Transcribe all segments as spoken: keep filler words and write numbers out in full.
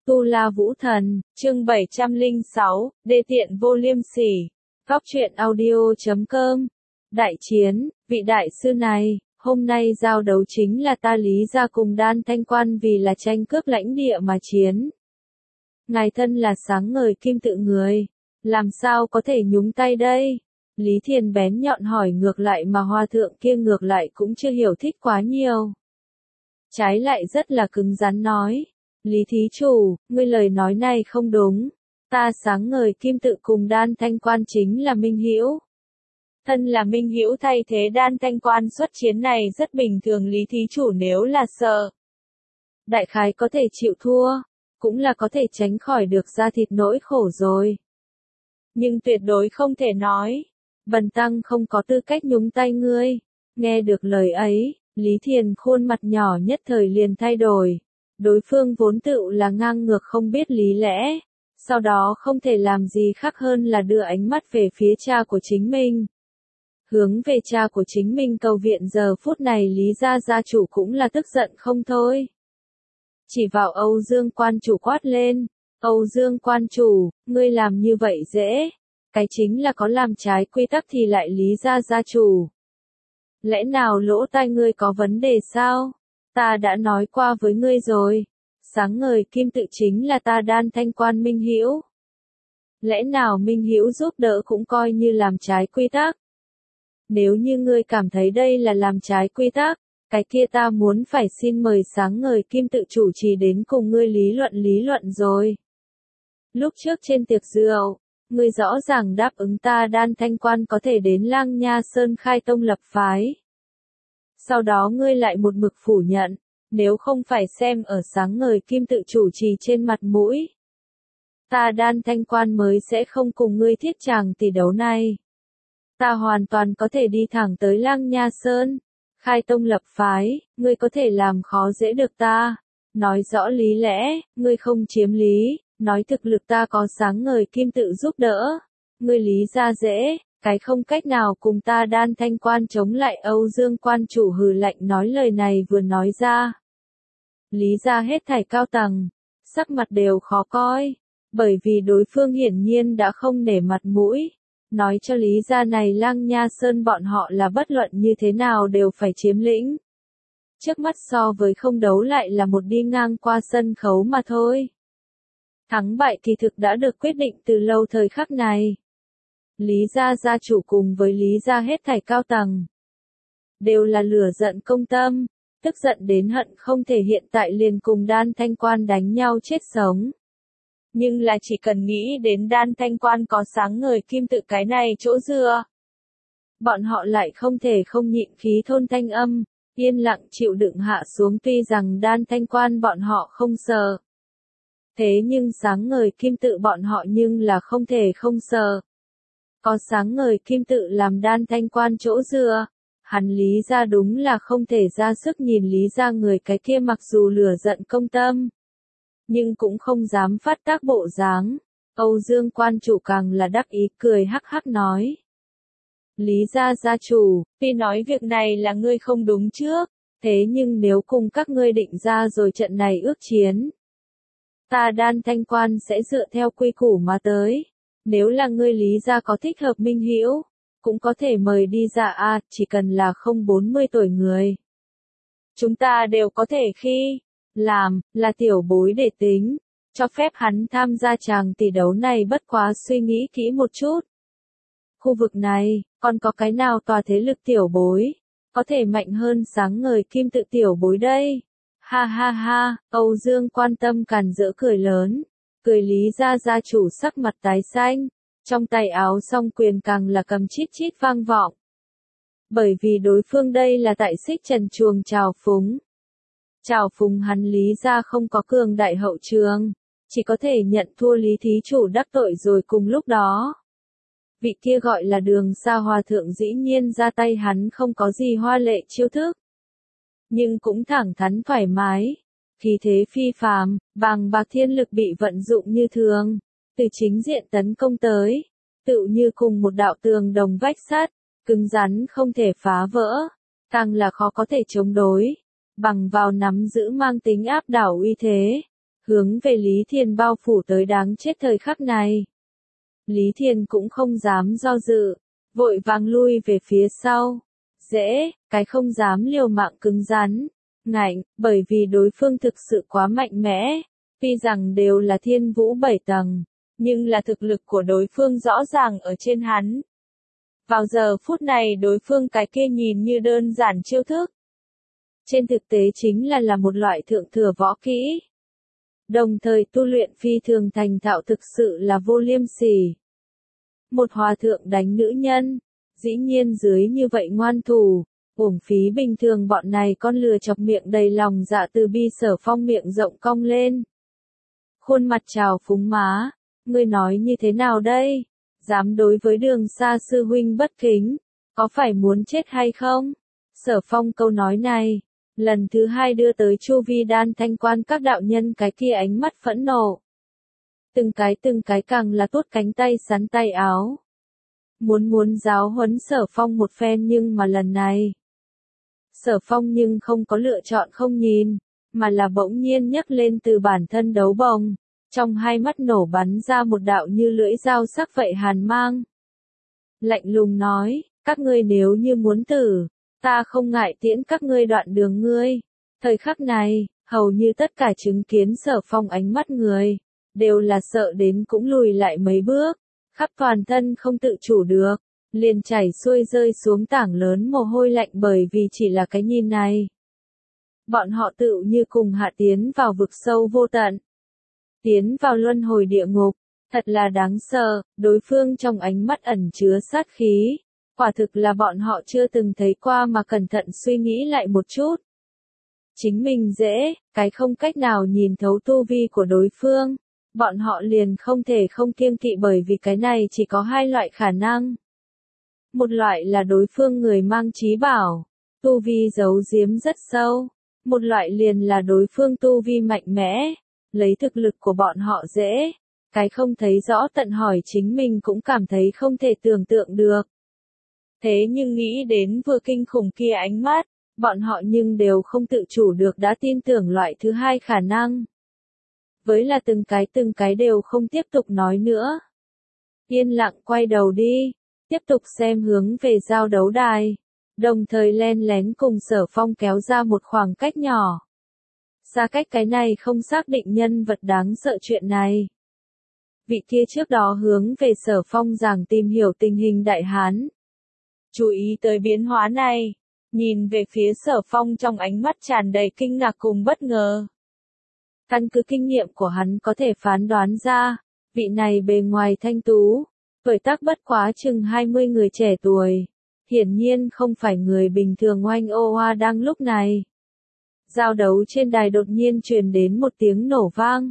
Tu La Vũ Thần, chương bảy trăm lẻ sáu, đê tiện vô liêm sỉ. Góc truyện audio chấm com. Đại chiến, vị đại sư này, hôm nay giao đấu chính là ta Lý gia cùng Đan Thanh Quan vì là tranh cướp lãnh địa mà chiến. Ngài thân là sáng ngời kim tự người, làm sao có thể nhúng tay đây? Lý Thiền bén nhọn hỏi ngược lại mà hòa thượng kia ngược lại cũng chưa hiểu thích quá nhiều. Trái lại rất là cứng rắn nói. Lý thí chủ, ngươi lời nói này không đúng. Ta sáng ngời kim tự cùng Đan Thanh Quan chính là minh hữu. Thân là minh hữu thay thế Đan Thanh Quan xuất chiến này rất bình thường, Lý thí chủ nếu là sợ. Đại khái có thể chịu thua, cũng là có thể tránh khỏi được ra thịt nỗi khổ rồi. Nhưng tuyệt đối không thể nói. Bần tăng không có tư cách nhúng tay ngươi. Nghe được lời ấy, Lý Thiền khuôn mặt nhỏ nhất thời liền thay đổi. Đối phương vốn tựu là ngang ngược không biết lý lẽ, sau đó không thể làm gì khác hơn là đưa ánh mắt về phía cha của chính mình. Hướng về cha của chính mình cầu viện, giờ phút này Lý gia gia chủ cũng là tức giận không thôi. Chỉ vào Âu Dương quan chủ quát lên, Âu Dương quan chủ, ngươi làm như vậy dễ, cái chính là có làm trái quy tắc thì lại Lý gia gia chủ. Lẽ nào lỗ tai ngươi có vấn đề sao? Ta đã nói qua với ngươi rồi, sáng ngời kim tự chính là ta Đan Thanh Quan minh hữu. Lẽ nào minh hữu giúp đỡ cũng coi như làm trái quy tắc? Nếu như ngươi cảm thấy đây là làm trái quy tắc, cái kia ta muốn phải xin mời sáng ngời kim tự chủ trì đến cùng ngươi lý luận lý luận rồi. Lúc trước trên tiệc rượu, ngươi rõ ràng đáp ứng ta Đan Thanh Quan có thể đến Lang Nha Sơn khai tông lập phái. Sau đó ngươi lại một mực phủ nhận, nếu không phải xem ở sáng ngời kim tự chủ trì trên mặt mũi. Ta Đan Thanh Quan mới sẽ không cùng ngươi thiết tràng tỷ đấu này. Ta hoàn toàn có thể đi thẳng tới Lang Nha Sơn, khai tông lập phái, ngươi có thể làm khó dễ được ta. Nói rõ lý lẽ, ngươi không chiếm lý, nói thực lực ta có sáng ngời kim tự giúp đỡ. Ngươi lý ra dễ. Cái không cách nào cùng ta Đan Thanh Quan chống lại. Âu Dương quan chủ hừ lạnh nói lời này vừa nói ra. Lý gia hết thảy cao tầng, sắc mặt đều khó coi, bởi vì đối phương hiển nhiên đã không nể mặt mũi. Nói cho Lý gia này Lang Nha Sơn bọn họ là bất luận như thế nào đều phải chiếm lĩnh. Trước mắt so với không đấu lại là một đi ngang qua sân khấu mà thôi. Thắng bại thì thực đã được quyết định từ lâu thời khắc này. Lý gia gia chủ cùng với Lý gia hết thảy cao tầng đều là lửa giận công tâm, tức giận đến hận không thể hiện tại liền cùng Đan Thanh Quan đánh nhau chết sống. Nhưng là chỉ cần nghĩ đến Đan Thanh Quan có sáng ngời kim tự cái này chỗ dựa, bọn họ lại không thể không nhịn khí thôn thanh âm, yên lặng chịu đựng hạ xuống. Tuy rằng Đan Thanh Quan bọn họ không sợ, thế nhưng sáng ngời kim tự bọn họ nhưng là không thể không sợ. Có sáng ngời kim tự làm Đan Thanh Quan chỗ dựa, hắn Lý gia đúng là không thể ra sức nhìn Lý gia người cái kia mặc dù lửa giận công tâm, nhưng cũng không dám phát tác bộ dáng. Âu Dương quan chủ càng là đắc ý cười hắc hắc nói. Lý gia gia chủ, tuy nói việc này là ngươi không đúng trước, thế nhưng nếu cùng các ngươi định ra rồi trận này ước chiến, ta Đan Thanh Quan sẽ dựa theo quy củ mà tới. Nếu là ngươi Lý gia có thích hợp minh hữu, cũng có thể mời đi ra a, chỉ cần là không bốn mươi tuổi người. Chúng ta đều có thể khi làm là tiểu bối để tính, cho phép hắn tham gia tràng tỷ đấu này, bất quá suy nghĩ kỹ một chút. Khu vực này, còn có cái nào tòa thế lực tiểu bối, có thể mạnh hơn sáng ngời kim tự tiểu bối đây? Ha ha ha, Âu Dương quan tâm càn rỡ cười lớn. Cười Lý gia gia chủ sắc mặt tái xanh, trong tay áo song quyền càng là cầm chít chít vang vọng. Bởi vì đối phương đây là tại xích trần chuồng trào phúng. Trào phúng hắn Lý gia không có cường đại hậu trường, chỉ có thể nhận thua Lý thí chủ đắc tội rồi. Cùng lúc đó, vị kia gọi là Đường Sa hòa thượng dĩ nhiên ra tay, hắn không có gì hoa lệ chiêu thức, nhưng cũng thẳng thắn thoải mái. Khí thế phi phàm, bàng bạc thiên lực bị vận dụng như thường, từ chính diện tấn công tới, tựu như cùng một đạo tường đồng vách sắt, cứng rắn không thể phá vỡ, càng là khó có thể chống đối, bằng vào nắm giữ mang tính áp đảo uy thế, hướng về Lý Thiền bao phủ tới đáng chết thời khắc này. Lý Thiền cũng không dám do dự, vội vàng lui về phía sau. Dễ, cái không dám liều mạng cứng rắn, ngạnh, bởi vì đối phương thực sự quá mạnh mẽ. Tuy rằng đều là thiên vũ bảy tầng, nhưng là thực lực của đối phương rõ ràng ở trên hắn. Vào giờ phút này đối phương cái kia nhìn như đơn giản chiêu thức. Trên thực tế chính là là một loại thượng thừa võ kỹ. Đồng thời tu luyện phi thường thành thạo thực sự là vô liêm sỉ. Một hòa thượng đánh nữ nhân, dĩ nhiên dưới như vậy ngoan thủ, uổng phí bình thường bọn này con lừa chọc miệng đầy lòng dạ từ bi. Sở Phong miệng rộng cong lên. Khuôn mặt trào phúng má, ngươi nói như thế nào đây? Dám đối với Đường Sa sư huynh bất kính, có phải muốn chết hay không? Sở Phong câu nói này, lần thứ hai đưa tới chu vi đan thanh quan các đạo nhân cái kia ánh mắt phẫn nộ. Từng cái từng cái càng là tuốt cánh tay sắn tay áo. Muốn muốn giáo huấn Sở Phong một phen nhưng mà lần này. Sở Phong nhưng không có lựa chọn không nhìn, mà là bỗng nhiên nhấc lên từ bản thân đấu bồng. Trong hai mắt nổ bắn ra một đạo như lưỡi dao sắc vậy hàn mang. Lạnh lùng nói, các ngươi nếu như muốn tử, ta không ngại tiễn các ngươi đoạn đường ngươi. Thời khắc này, hầu như tất cả chứng kiến Sở Phong ánh mắt người, đều là sợ đến cũng lùi lại mấy bước, khắp toàn thân không tự chủ được, liền chảy xuôi rơi xuống tảng lớn mồ hôi lạnh bởi vì chỉ là cái nhìn này. Bọn họ tự như cùng hạ tiến vào vực sâu vô tận. Tiến vào luân hồi địa ngục, thật là đáng sợ, đối phương trong ánh mắt ẩn chứa sát khí, quả thực là bọn họ chưa từng thấy qua mà cẩn thận suy nghĩ lại một chút. Chính mình dễ, cái không cách nào nhìn thấu tu vi của đối phương, bọn họ liền không thể không kiêng kỵ bởi vì cái này chỉ có hai loại khả năng. Một loại là đối phương người mang trí bảo, tu vi giấu giếm rất sâu, một loại liền là đối phương tu vi mạnh mẽ. Lấy thực lực của bọn họ dễ, cái không thấy rõ tận hỏi chính mình cũng cảm thấy không thể tưởng tượng được. Thế nhưng nghĩ đến vừa kinh khủng kia ánh mắt, bọn họ nhưng đều không tự chủ được đã tin tưởng loại thứ hai khả năng. Với là từng cái từng cái đều không tiếp tục nói nữa. Yên lặng quay đầu đi, tiếp tục xem hướng về giao đấu đài, đồng thời len lén cùng Sở Phong kéo ra một khoảng cách nhỏ. Xa cách cái này không xác định nhân vật đáng sợ chuyện này. Vị kia trước đó hướng về Sở Phong giảng tìm hiểu tình hình Đại Hán. Chú ý tới biến hóa này, nhìn về phía Sở Phong trong ánh mắt tràn đầy kinh ngạc cùng bất ngờ. Căn cứ kinh nghiệm của hắn có thể phán đoán ra, vị này bề ngoài thanh tú, tuổi tác bất quá chừng hai mươi người trẻ tuổi, hiển nhiên không phải người bình thường. Oanh ô oa đang lúc này. Giao đấu trên đài đột nhiên truyền đến một tiếng nổ vang.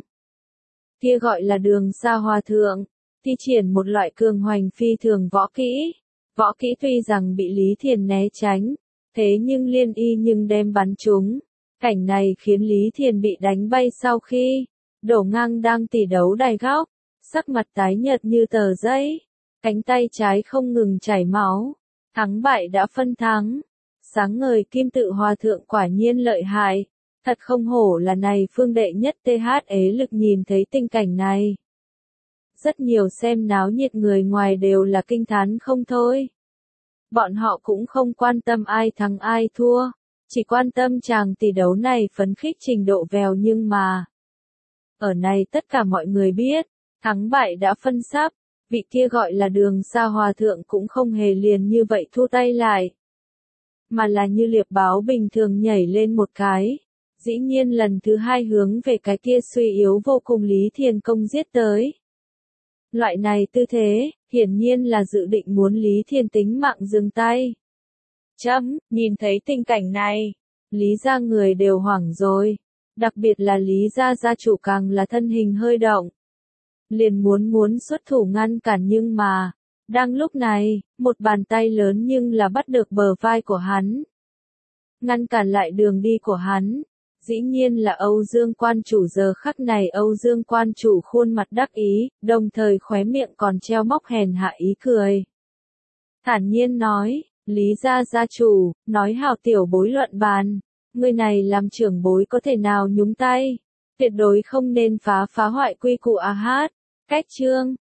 Kia gọi là Đường Sa Hòa Thượng, thi triển một loại cường hoành phi thường võ kỹ. Võ kỹ tuy rằng bị Lý Thiền né tránh, thế nhưng liên y nhưng đem bắn trúng. Cảnh này khiến Lý Thiền bị đánh bay sau khi đổ ngang đang tỉ đấu đài góc, sắc mặt tái nhợt như tờ giấy, cánh tay trái không ngừng chảy máu. Thắng bại đã phân thắng. Sáng ngời Kim Tự Hòa Thượng quả nhiên lợi hại, thật không hổ là này phương đệ nhất th ế lực. Nhìn thấy tình cảnh này, rất nhiều xem náo nhiệt người ngoài đều là kinh thán không thôi. Bọn họ cũng không quan tâm ai thắng ai thua, chỉ quan tâm chàng tỷ đấu này phấn khích trình độ vèo. Nhưng mà, ở này tất cả mọi người biết, thắng bại đã phân sắp, vị kia gọi là Đường Sa Hòa Thượng cũng không hề liền như vậy thu tay lại. Mà là như liệp báo bình thường nhảy lên một cái, dĩ nhiên lần thứ hai hướng về cái kia suy yếu vô cùng Lý Thiền công giết tới. Loại này tư thế, hiển nhiên là dự định muốn Lý Thiền tính mạng dừng tay. Chấm, nhìn thấy tình cảnh này, Lý gia người đều hoảng rồi, đặc biệt là Lý gia gia chủ càng là thân hình hơi động. Liền muốn muốn xuất thủ ngăn cản nhưng mà, đang lúc này, một bàn tay lớn nhưng là bắt được bờ vai của hắn. Ngăn cản lại đường đi của hắn, dĩ nhiên là Âu Dương quan chủ. Giờ khắc này Âu Dương quan chủ khuôn mặt đắc ý, đồng thời khóe miệng còn treo móc hèn hạ ý cười. Thản nhiên nói, Lý gia gia chủ, nói hào tiểu bối luận bàn, người này làm trưởng bối có thể nào nhúng tay. Tuyệt đối không nên phá phá hoại quy củ a hát. Cách chương